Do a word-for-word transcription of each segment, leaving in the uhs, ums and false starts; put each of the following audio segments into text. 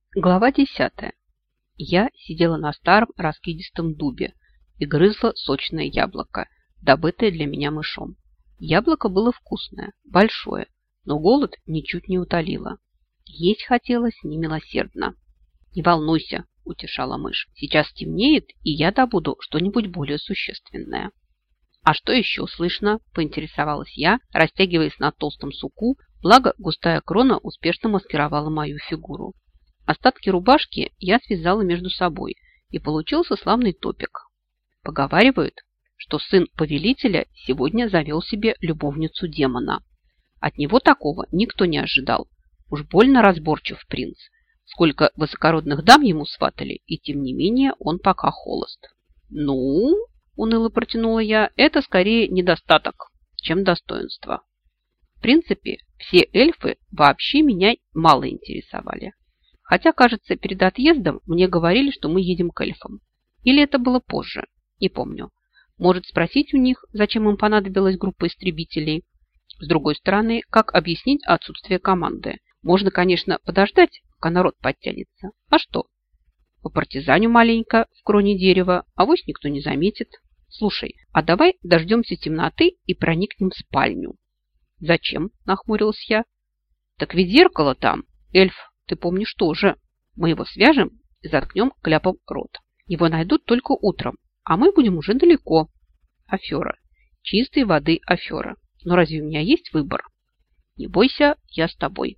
Глава десятая. Я сидела на старом раскидистом дубе и грызла сочное яблоко, добытое для меня мышом. Яблоко было вкусное, большое, но голод ничуть не утолило. Есть хотелось немилосердно. «Не волнуйся», – утешала мышь, – «сейчас стемнеет, и я добуду что-нибудь более существенное». «А что еще слышно?» – поинтересовалась я, растягиваясь на толстом суку, благо густая крона успешно маскировала мою фигуру. Остатки рубашки я связала между собой, и получился славный топик. Поговаривают, что сын повелителя сегодня завел себе любовницу демона. От него такого никто не ожидал. Уж больно разборчив принц. Сколько высокородных дам ему сватали, и тем не менее он пока холост. «Ну, – уныло протянула я, – это скорее недостаток, чем достоинство. В принципе, все эльфы вообще меня мало интересовали. Хотя, кажется, перед отъездом мне говорили, что мы едем к эльфам. Или это было позже, не помню. Может, спросить у них, зачем им понадобилась группа истребителей. С другой стороны, как объяснить отсутствие команды? Можно, конечно, подождать, пока народ подтянется. А что? По партизаню маленько в кроне дерева, авось никто не заметит. Слушай, а давай дождемся темноты и проникнем в спальню. Зачем? Нахмурилась я. Так ведь зеркало там, эльф. Ты помнишь тоже. Мы его свяжем и заткнем кляпом рот. Его найдут только утром, а мы будем уже далеко. Афера. Чистой воды афера. Но разве у меня есть выбор? Не бойся, я с тобой.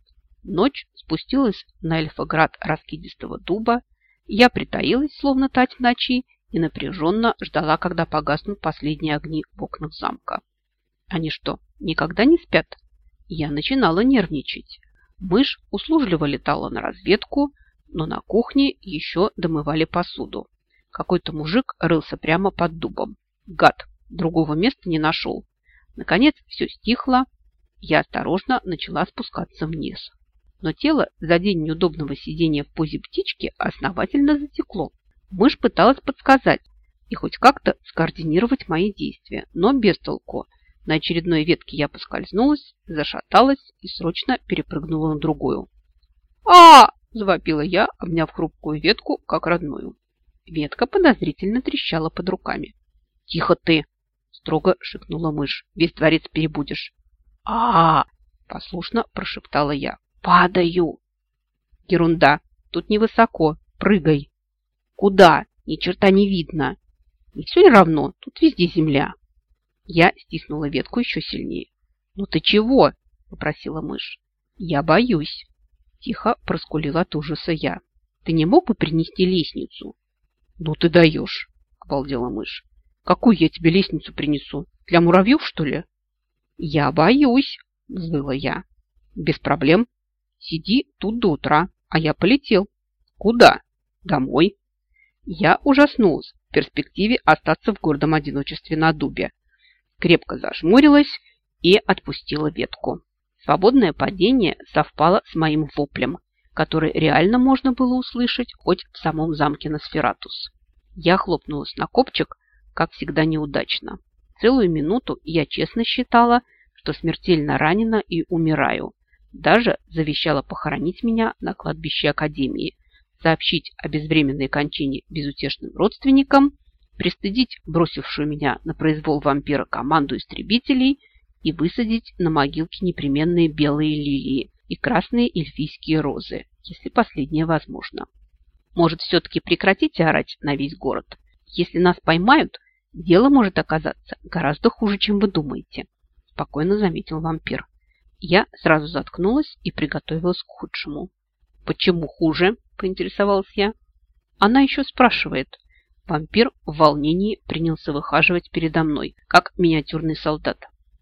Ночь спустилась на эльфоград раскидистого дуба. Я притаилась, словно тать в ночи, и напряженно ждала, когда погаснут последние огни в окнах замка. Они что, никогда не спят? Я начинала нервничать. Мышь услужливо летала на разведку, но на кухне еще домывали посуду. Какой-то мужик рылся прямо под дубом. Гад, другого места не нашел. Наконец все стихло. Я осторожно начала спускаться вниз. Но тело за день неудобного сидения в позе птички основательно затекло. Мышь пыталась подсказать и хоть как-то скоординировать мои действия, но без толку. На очередной ветке я поскользнулась, зашаталась и срочно перепрыгнула на другую. а завопила я, обняв хрупкую ветку, как родную. Ветка подозрительно трещала под руками. «Тихо ты!» – строго шикнула мышь. «Весь дворец перебудешь». а послушно прошептала я. «Падаю!» «Ерунда! Тут невысоко. Прыгай!» «Куда? Ни черта не видно!» «Не все ли равно? Тут везде земля!» Я стиснула ветку еще сильнее. «Ну ты чего?» – попросила мышь. «Я боюсь», – тихо проскулила от ужаса я. «Ты не мог бы принести лестницу?» «Ну ты даешь», – обалдела мышь. «Какую я тебе лестницу принесу? Для муравьев, что ли?» «Я боюсь», – взвыла я. «Без проблем. Сиди тут до утра, а я полетел». «Куда?» «Домой». Я ужаснулась в перспективе остаться в гордом одиночестве на дубе. Крепко зажмурилась и отпустила ветку. Свободное падение совпало с моим воплем, который реально можно было услышать хоть в самом замке Носфератус. Я хлопнулась на копчик, как всегда неудачно. Целую минуту я честно считала, что смертельно ранена и умираю. Даже завещала похоронить меня на кладбище Академии, сообщить о безвременной кончине безутешным родственникам, пристыдить бросившую меня на произвол вампира команду истребителей и высадить на могилке непременные белые лилии и красные эльфийские розы, если последнее возможно. Может, все-таки прекратите орать на весь город? Если нас поймают, дело может оказаться гораздо хуже, чем вы думаете, спокойно заметил вампир. Я сразу заткнулась и приготовилась к худшему. Почему хуже? Поинтересовалась я. Она еще спрашивает. Вампир в волнении принялся выхаживать передо мной, как миниатюрный солдат.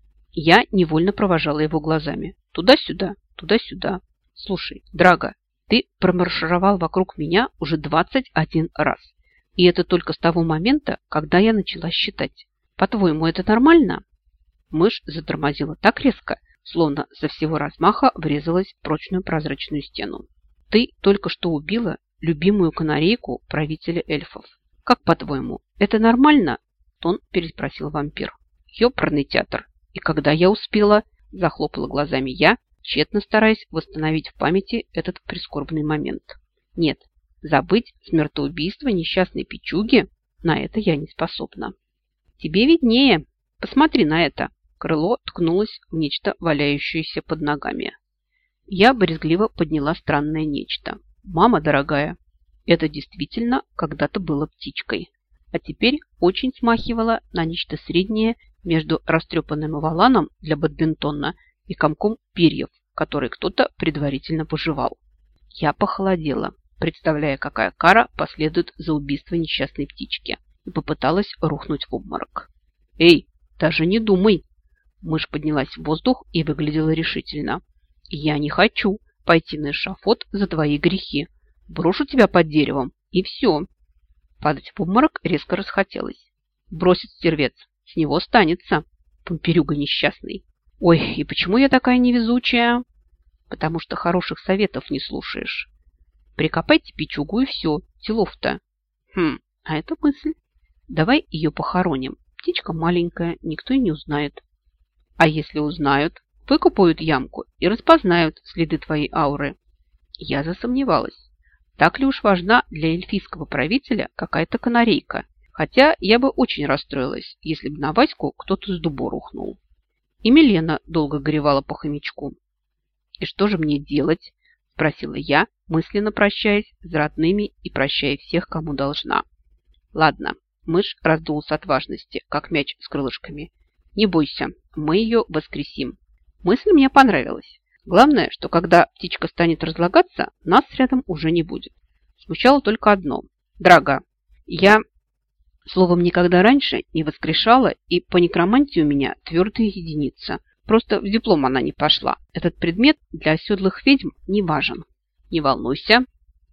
Я невольно провожала его глазами. Туда-сюда, туда-сюда. Слушай, Драга, ты промаршировал вокруг меня уже двадцать один раз. И это только с того момента, когда я начала считать. По-твоему, это нормально? Мышь затормозила так резко, словно со всего размаха врезалась в прочную прозрачную стену. Ты только что убила любимую канарейку правителя эльфов. «Как, по-твоему, это нормально?» – тон переспросил вампир. «Ёпрный театр! И когда я успела?» – захлопала глазами я, тщетно стараясь восстановить в памяти этот прискорбный момент. Нет, забыть смертоубийство несчастной печуги, на это я не способна. Тебе виднее. Посмотри на это. Крыло ткнулось в нечто, валяющееся под ногами. Я брезгливо подняла странное нечто. Мама дорогая, это действительно когда-то было птичкой, а теперь очень смахивало на нечто среднее между растрепанным валаном для бадминтона и комком перьев, который кто-то предварительно пожевал. Я похолодела, представляя, какая кара последует за убийство несчастной птички, и попыталась рухнуть в обморок. «Эй, даже не думай!» Мышь поднялась в воздух и выглядела решительно. «Я не хочу пойти на эшафот за твои грехи. Брошу тебя под деревом, и все». Падать в обморок резко расхотелось. Бросит стервец, с него станется. Помперюга несчастный. Ой, и почему я такая невезучая? Потому что хороших советов не слушаешь. Прикопайте печугу и все, делов-то. Хм, а это мысль. Давай ее похороним. Птичка маленькая, никто и не узнает. А если узнают, выкопают ямку и распознают следы твоей ауры. Я засомневалась. Так ли уж важна для эльфийского правителя какая-то канарейка? Хотя я бы очень расстроилась, если бы на Ваську кто-то с дуба рухнул. И Милена долго горевала по хомячку. «И что же мне делать?» – спросила я, мысленно прощаясь с родными и прощая всех, кому должна. «Ладно», – мышь раздулся от важности, как мяч с крылышками. «Не бойся, мы ее воскресим». Мысль мне понравилась. Главное, что когда птичка станет разлагаться, нас рядом уже не будет. Смущало только одно. Драга, я, словом, никогда раньше не воскрешала, и по некромантии у меня твердая единица. Просто в диплом она не пошла. Этот предмет для оседлых ведьм не важен. Не волнуйся,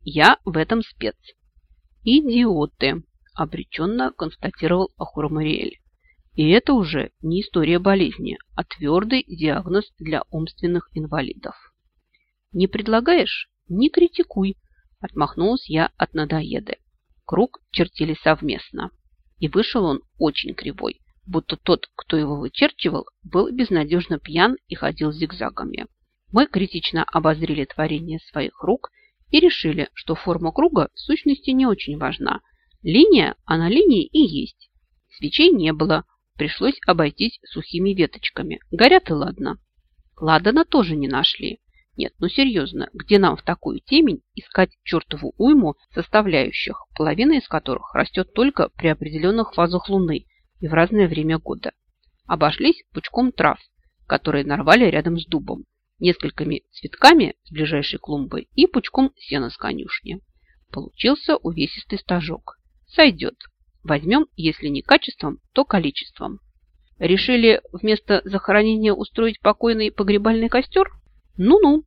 я в этом спец. Идиоты, обреченно констатировал Ахура Мариэль. И это уже не история болезни, а твердый диагноз для умственных инвалидов. Не предлагаешь? Не критикуй, отмахнулась я от надоеды. Круг чертили совместно. И вышел он очень кривой, будто тот, кто его вычерчивал, был безнадежно пьян и ходил зигзагами. Мы критично обозрели творение своих рук и решили, что форма круга в сущности не очень важна. Линия, она линией и есть. Свечей не было. Пришлось обойтись сухими веточками. Горят и ладно. Ладана тоже не нашли. Нет, ну серьезно, где нам в такую темень искать чертову уйму составляющих, половина из которых растет только при определенных фазах Луны и в разное время года. Обошлись пучком трав, которые нарвали рядом с дубом, несколькими цветками с ближайшей клумбы и пучком сена с конюшни. Получился увесистый стажок. Сойдет. Возьмем, если не качеством, то количеством. Решили вместо захоронения устроить покойный погребальный костер? Ну-ну.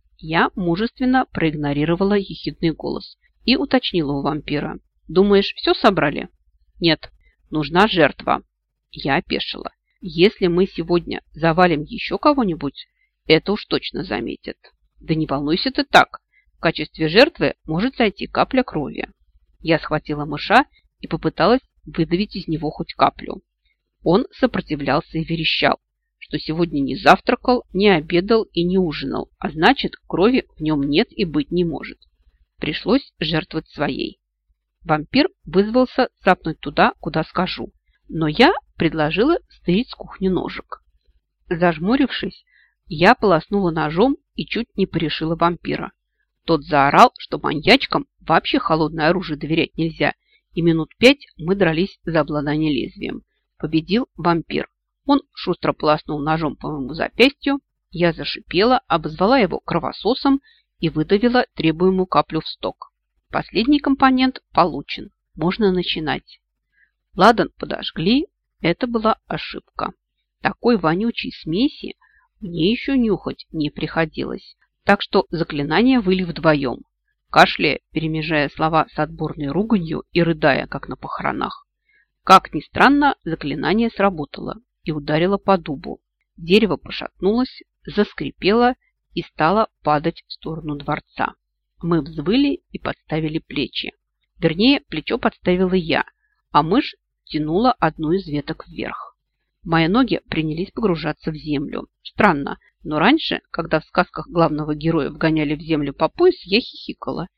Я мужественно проигнорировала ехидный голос и уточнила у вампира. Думаешь, все собрали? Нет, нужна жертва. Я опешила. Если мы сегодня завалим еще кого-нибудь, это уж точно заметят. Да не волнуйся ты так. В качестве жертвы может зайти капля крови. Я схватила мыша и попыталась выдавить из него хоть каплю. Он сопротивлялся и верещал, что сегодня не завтракал, не обедал и не ужинал, а значит, крови в нем нет и быть не может. Пришлось жертвовать своей. Вампир вызвался цапнуть туда, куда скажу, но я предложила стырить с кухни ножик. Зажмурившись, я полоснула ножом и чуть не порешила вампира. Тот заорал, что маньячкам вообще холодное оружие доверять нельзя, и минут пять мы дрались за обладание лезвием. Победил вампир. Он шустро полоснул ножом по моему запястью. Я зашипела, обозвала его кровососом и выдавила требуемую каплю в сток. Последний компонент получен. Можно начинать. Ладан подожгли. Это была ошибка. Такой вонючей смеси мне еще нюхать не приходилось. Так что заклинание выли вдвоем. Кашляя, перемежая слова с отборной руганью и рыдая, как на похоронах. Как ни странно, заклинание сработало и ударило по дубу. Дерево пошатнулось, заскрипело и стало падать в сторону дворца. Мы взвыли и подставили плечи. Вернее, плечо подставила я, а мышь тянула одну из веток вверх. Мои ноги принялись погружаться в землю. Странно, но раньше, когда в сказках главного героя вгоняли в землю по пояс, я хихикала.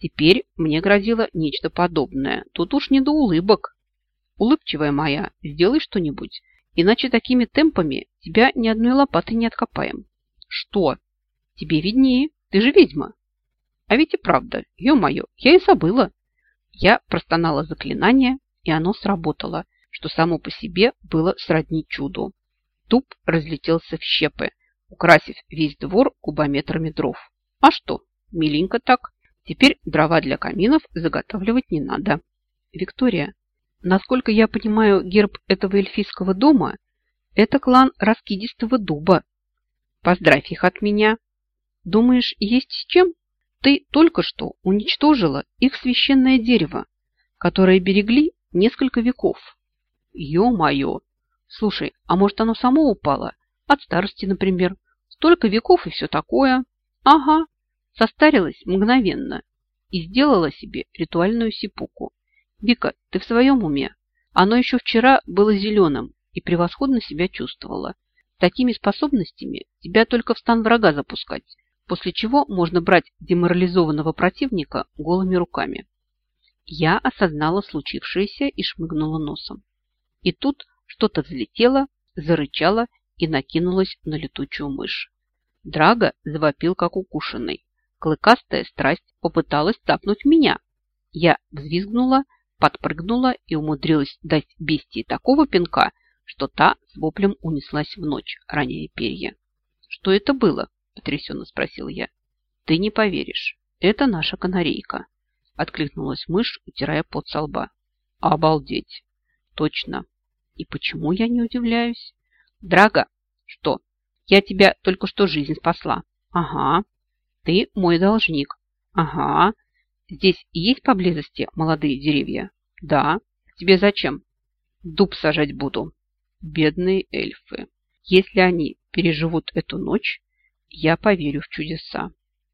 Теперь мне грозило нечто подобное. Тут уж не до улыбок. Улыбчивая моя, сделай что-нибудь, иначе такими темпами тебя ни одной лопатой не откопаем. Что? Тебе виднее, ты же ведьма. А ведь и правда, ё-моё, я и забыла. Я простонала заклинание, и оно сработало, что само по себе было сродни чуду. Дуб разлетелся в щепы, украсив весь двор кубометрами дров. А что, миленько так. Теперь дрова для каминов заготавливать не надо. Виктория, насколько я понимаю, герб этого эльфийского дома – это клан Раскидистого дуба. Поздравь их от меня. Думаешь, есть с чем? Ты только что уничтожила их священное дерево, которое берегли несколько веков. Ё-моё! Слушай, а может оно само упало? От старости, например. Столько веков и все такое. Ага, состарилась мгновенно и сделала себе ритуальную сипуку. Вика, ты в своем уме? Оно еще вчера было зеленым и превосходно себя чувствовало. С такими способностями тебя только в стан врага запускать, после чего можно брать деморализованного противника голыми руками. Я осознала случившееся и шмыгнула носом. И тут что-то взлетело, зарычало и накинулось на летучую мышь. Драго завопил, как укушенный. Клыкастая страсть попыталась цапнуть меня. Я взвизгнула, подпрыгнула и умудрилась дать бестии такого пинка, что та с воплем унеслась в ночь, роняя перья. «Что это было?» – потрясенно спросил я. «Ты не поверишь. Это наша канарейка», – откликнулась мышь, утирая пот со лба. «Обалдеть! Точно. И почему я не удивляюсь? Драго, что? Я тебя только что жизнь спасла. Ага. Ты мой должник. Ага. Здесь есть поблизости молодые деревья? Да. Тебе зачем? Дуб сажать буду. Бедные эльфы. Если они переживут эту ночь, я поверю в чудеса».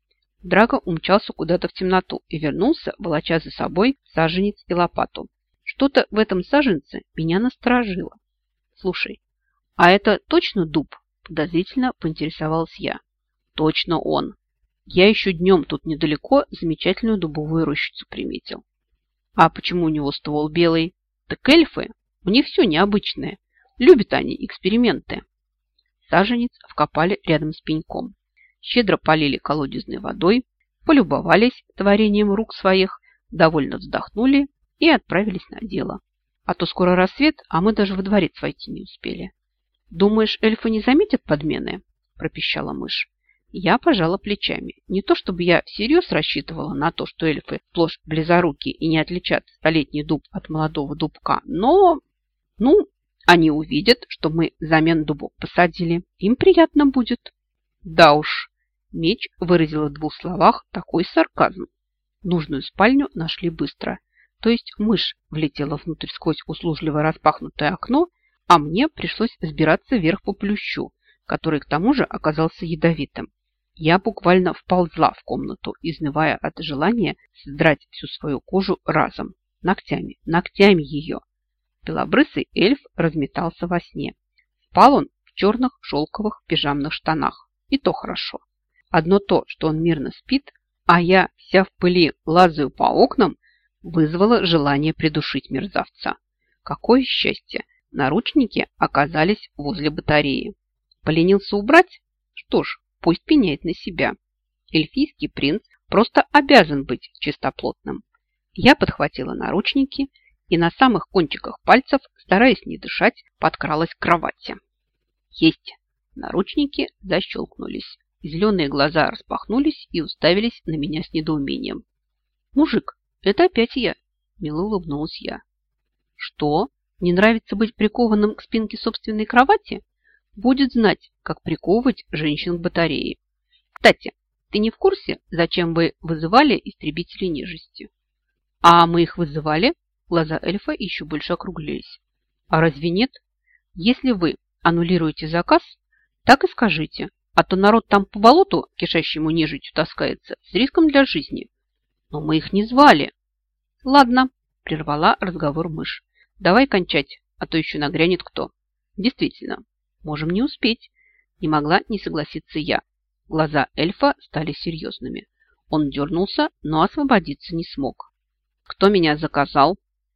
Драго умчался куда-то в темноту и вернулся, волоча за собой саженец и лопату. Что-то в этом саженце меня насторожило. «Слушай, а это точно дуб?» – подозрительно поинтересовалась я. «Точно он. Я еще днем тут недалеко замечательную дубовую рощицу приметил». «А почему у него ствол белый?» «Так эльфы, у них все необычное. Любят они эксперименты». Саженец вкопали рядом с пеньком. Щедро полили колодезной водой, полюбовались творением рук своих, довольно вздохнули и отправились на дело. А то скоро рассвет, а мы даже во дворец войти не успели. «Думаешь, эльфы не заметят подмены?» – пропищала мышь. Я пожала плечами. Не то чтобы я всерьез рассчитывала на то, что эльфы сплошь близоруки и не отличат столетний дуб от молодого дубка, но, ну, они увидят, что мы взамен дубов посадили. Им приятно будет. Да уж, меч выразила в двух словах такой сарказм. Нужную спальню нашли быстро. То есть мышь влетела внутрь сквозь услужливо распахнутое окно, а мне пришлось взбираться вверх по плющу, который к тому же оказался ядовитым. Я буквально вползла в комнату, изнывая от желания сдрать всю свою кожу разом. Ногтями, ногтями ее. Белобрысый эльф разметался во сне. Спал он в черных шелковых пижамных штанах. И то хорошо. Одно то, что он мирно спит, а я вся в пыли лазаю по окнам, вызвало желание придушить мерзавца. Какое счастье! Наручники оказались возле батареи. Поленился убрать? Что ж, пусть пеняет на себя. Эльфийский принц просто обязан быть чистоплотным. Я подхватила наручники и на самых кончиках пальцев, стараясь не дышать, подкралась к кровати. Есть! Наручники защелкнулись. Зеленые глаза распахнулись и уставились на меня с недоумением. «Мужик, это опять я!» – мило улыбнулась я. «Что? Не нравится быть прикованным к спинке собственной кровати? Будет знать, как приковывать женщин к батарее. Кстати, ты не в курсе, зачем вы вызывали истребителей нежити?» «А мы их вызывали?» Глаза эльфа еще больше округлились. «А разве нет? Если вы аннулируете заказ, так и скажите, а то народ там по болоту, кишащему нежитью, таскается с риском для жизни. Но мы их не звали». «Ладно», – прервала разговор мышь. «Давай кончать, а то еще нагрянет кто». «Действительно, можем не успеть». Не могла не согласиться я. Глаза эльфа стали серьезными. Он дернулся, но освободиться не смог. «Кто меня заказал?»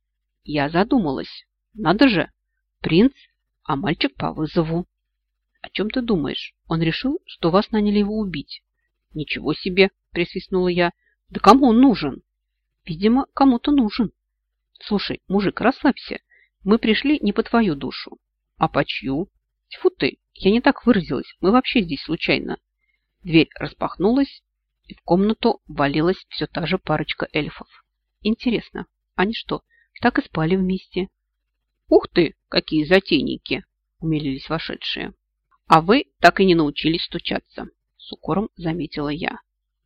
Я задумалась. «Надо же, принц, а мальчик по вызову». «О чем ты думаешь? Он решил, что вас наняли его убить». «Ничего себе!» – присвистнула я. «Да кому он нужен?» «Видимо, кому-то нужен». «Слушай, мужик, расслабься. Мы пришли не по твою душу». «А по чью?» «Тьфу ты, я не так выразилась. Мы вообще здесь случайно». Дверь распахнулась, и в комнату ввалилась все та же парочка эльфов. Интересно, они что, так и спали вместе? «Ух ты, какие затейники!» – умилились вошедшие. «А вы так и не научились стучаться», – с укором заметила я.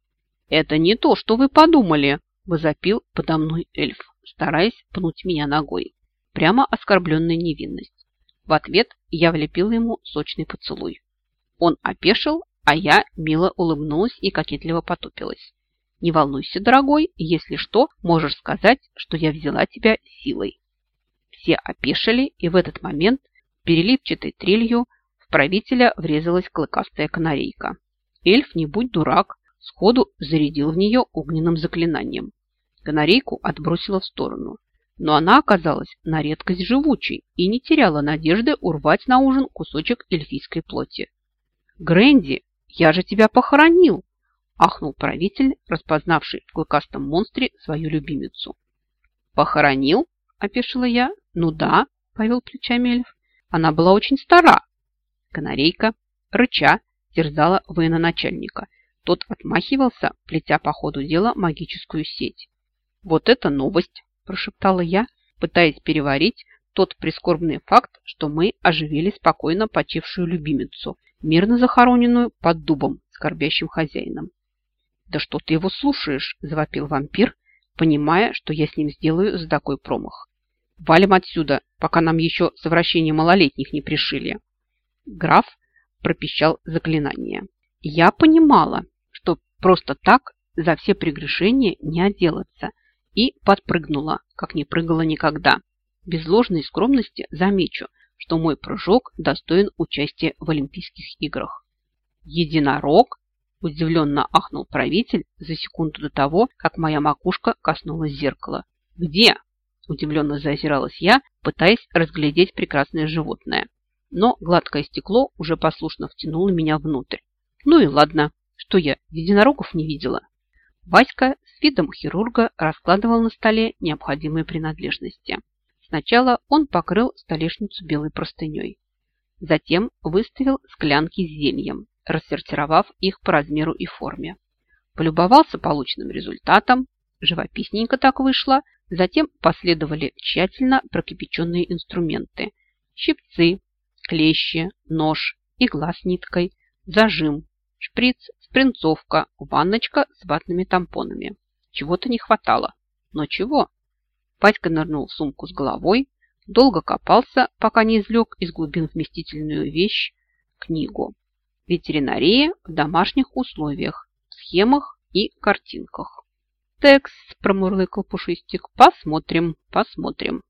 «Это не то, что вы подумали», – возопил подо мной эльф, стараясь пнуть меня ногой. Прямо оскорбленная невинность. В ответ я влепила ему сочный поцелуй. Он опешил, а я мило улыбнулась и кокетливо потупилась. «Не волнуйся, дорогой, если что, можешь сказать, что я взяла тебя силой». Все опешили, и в этот момент переливчатой трелью в правителя врезалась клыкастая канарейка. Эльф, не будь дурак, сходу зарядил в нее огненным заклинанием. Канарейку отбросила в сторону, но она оказалась на редкость живучей и не теряла надежды урвать на ужин кусочек эльфийской плоти. «Грэнди, я же тебя похоронил!» – ахнул правитель, распознавший в клыкастом монстре свою любимицу. «Похоронил?» – опешила я. «Ну да», – повел плечами эльф. «Она была очень стара». Канарейка, рыча, терзала военачальника. Тот отмахивался, плетя по ходу дела магическую сеть. «Вот это новость!» – прошептала я, пытаясь переварить тот прискорбный факт, что мы оживили спокойно почившую любимицу, мирно захороненную под дубом скорбящим хозяином. «Да что ты его слушаешь?» – завопил вампир, понимая, что я с ним сделаю за такой промах. «Валим отсюда, пока нам еще совращение малолетних не пришили». Граф пропищал заклинание. Я понимала, что просто так за все прегрешения не отделаться, и подпрыгнула, как не прыгала никогда. Без ложной скромности замечу, что мой прыжок достоин участия в Олимпийских играх. «Единорог?» – удивленно ахнул правитель за секунду до того, как моя макушка коснулась зеркала. «Где?» – удивленно заозиралась я, пытаясь разглядеть прекрасное животное. Но гладкое стекло уже послушно втянуло меня внутрь. Ну и ладно, что я единорогов не видела. Васька с видом хирурга раскладывал на столе необходимые принадлежности. Сначала он покрыл столешницу белой простыней. Затем выставил склянки с зельем, рассортировав их по размеру и форме. Полюбовался полученным результатом, живописненько так вышло. Затем последовали тщательно прокипяченные инструменты. Щипцы, клещи, нож, игла с ниткой, зажим, шприц, спринцовка, ванночка с ватными тампонами. Чего-то не хватало. Но чего? Васька нырнул в сумку с головой, долго копался, пока не извлек из глубин вместительную вещь – книгу. Ветеринария в домашних условиях, в схемах и картинках. «Текс», – промурлыкал Пушистик, – «посмотрим, посмотрим».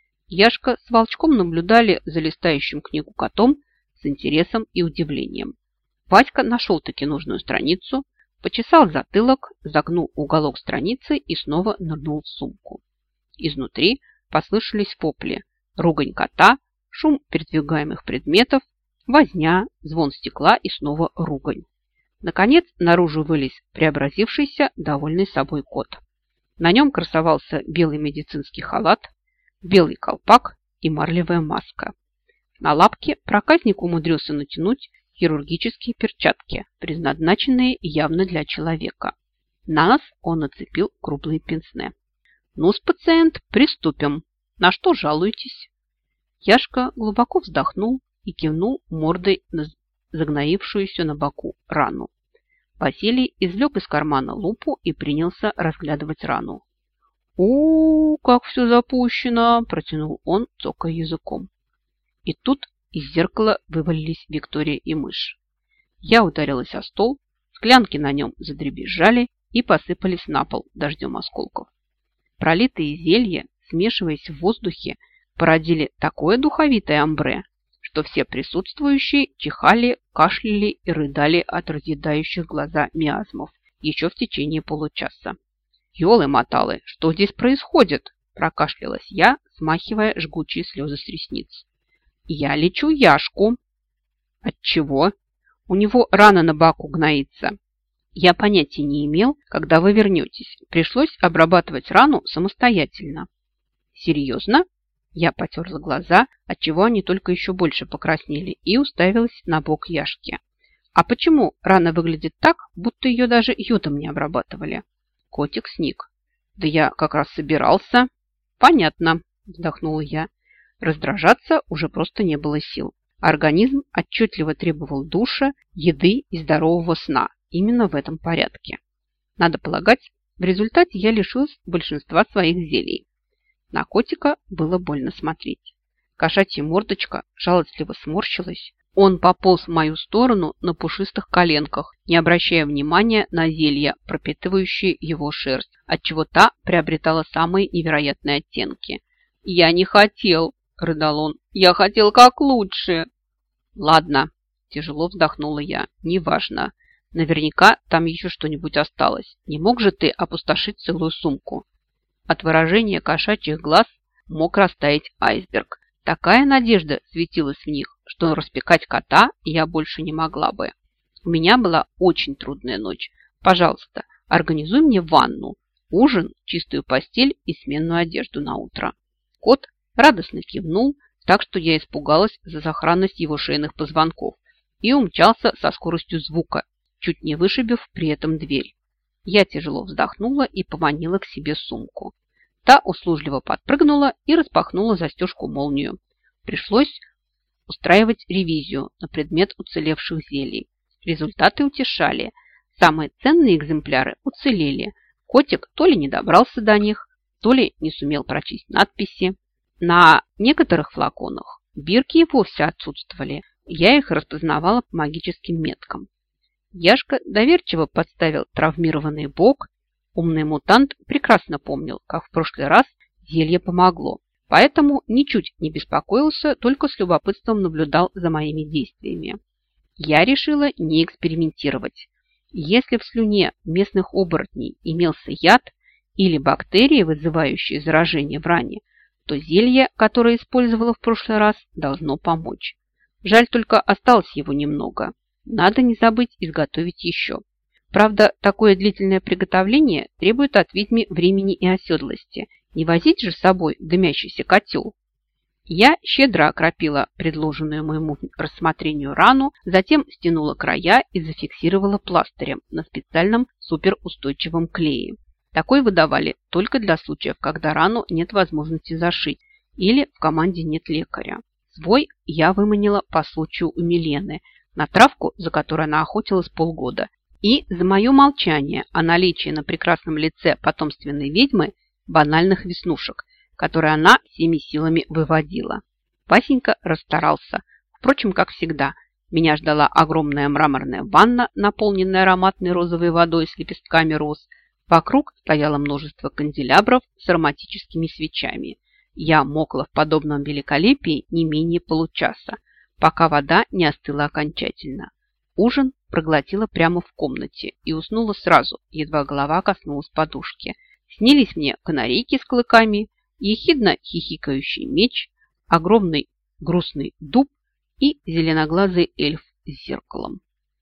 Яшка с Волчком наблюдали за листающим книгу котом с интересом и удивлением. Васька нашел-таки нужную страницу, почесал затылок, загнул уголок страницы и снова нырнул в сумку. Изнутри послышались вопли, ругань кота, шум передвигаемых предметов, возня, звон стекла и снова ругань. Наконец наружу вылез преобразившийся, довольный собой кот. На нем красовался белый медицинский халат, белый колпак и марлевая маска. На лапки проказник умудрился натянуть хирургические перчатки, предназначенные явно для человека. На нос он нацепил круглые пенсне. «Ну-с, пациент, приступим. На что жалуетесь?» Яшка глубоко вздохнул и кивнул мордой на загноившуюся на боку рану. Василий извлек из кармана лупу и принялся разглядывать рану. «У, как все запущено!» – протянул он, цокая языком. И тут из зеркала вывалились Виктория и мышь. Я ударилась о стол, склянки на нем задребезжали и посыпались на пол дождем осколков. Пролитые зелья, смешиваясь в воздухе, породили такое духовитое амбре, что все присутствующие чихали, кашляли и рыдали от разъедающих глаза миазмов еще в течение получаса. «Елы-моталы, что здесь происходит?» – прокашлялась я, смахивая жгучие слезы с ресниц. «Я лечу Яшку». «Отчего?» «У него рана на боку гноится. Я понятия не имел, когда вы вернетесь. Пришлось обрабатывать рану самостоятельно». «Серьезно?» Я потерла глаза, отчего они только еще больше покраснели, и уставилась на бок Яшки. «А почему рана выглядит так, будто ее даже йодом не обрабатывали?» Котик сник. «Да я как раз собирался». «Понятно», – вздохнула я. Раздражаться уже просто не было сил. Организм отчетливо требовал душа, еды и здорового сна. Именно в этом порядке. Надо полагать, в результате я лишилась большинства своих зелий. На котика было больно смотреть. Кошачья мордочка жалостливо сморщилась. Он пополз в мою сторону на пушистых коленках, не обращая внимания на зелья, пропитывающие его шерсть, отчего та приобретала самые невероятные оттенки. «Я не хотел!» – рыдал он. «Я хотел как лучше!» «Ладно!» – тяжело вздохнула я. «Неважно. Наверняка там еще что-нибудь осталось. Не мог же ты опустошить целую сумку?» От выражения кошачьих глаз мог растаять айсберг. Такая надежда светилась в них, что распекать кота я больше не могла бы. У меня была очень трудная ночь. Пожалуйста, организуй мне ванну, ужин, чистую постель и сменную одежду на утро. Кот радостно кивнул, так что я испугалась за сохранность его шейных позвонков и умчался со скоростью звука, чуть не вышибив при этом дверь. Я тяжело вздохнула и поманила к себе сумку. Та услужливо подпрыгнула и распахнула застежку-молнию. Пришлось устраивать ревизию на предмет уцелевших зелий. Результаты утешали. Самые ценные экземпляры уцелели. Котик то ли не добрался до них, то ли не сумел прочесть надписи. На некоторых флаконах бирки и вовсе отсутствовали. Я их распознавала по магическим меткам. Яшка доверчиво подставил травмированный бок. Умный мутант прекрасно помнил, как в прошлый раз зелье помогло, поэтому ничуть не беспокоился, только с любопытством наблюдал за моими действиями. Я решила не экспериментировать. Если в слюне местных оборотней имелся яд или бактерии, вызывающие заражение в ране, то зелье, которое использовала в прошлый раз, должно помочь. Жаль, только осталось его немного. Надо не забыть изготовить еще. Правда, такое длительное приготовление требует от ведьмы времени и оседлости. Не возить же с собой дымящийся котел. Я щедро окропила предложенную моему рассмотрению рану, затем стянула края и зафиксировала пластырем на специальном суперустойчивом клее. Такой выдавали только для случаев, когда рану нет возможности зашить или в команде нет лекаря. Свой я выманила по случаю у Милены на травку, за которой она охотилась полгода, и за мое молчание о наличии на прекрасном лице потомственной ведьмы банальных веснушек, которые она всеми силами выводила. Васенька расстарался. Впрочем, как всегда, меня ждала огромная мраморная ванна, наполненная ароматной розовой водой с лепестками роз. Вокруг стояло множество канделябров с ароматическими свечами. Я мокла в подобном великолепии не менее получаса, пока вода не остыла окончательно. Ужин проглотила прямо в комнате и уснула сразу, едва голова коснулась подушки. Снились мне канарейки с клыками, ехидно хихикающий меч, огромный грустный дуб и зеленоглазый эльф с зеркалом.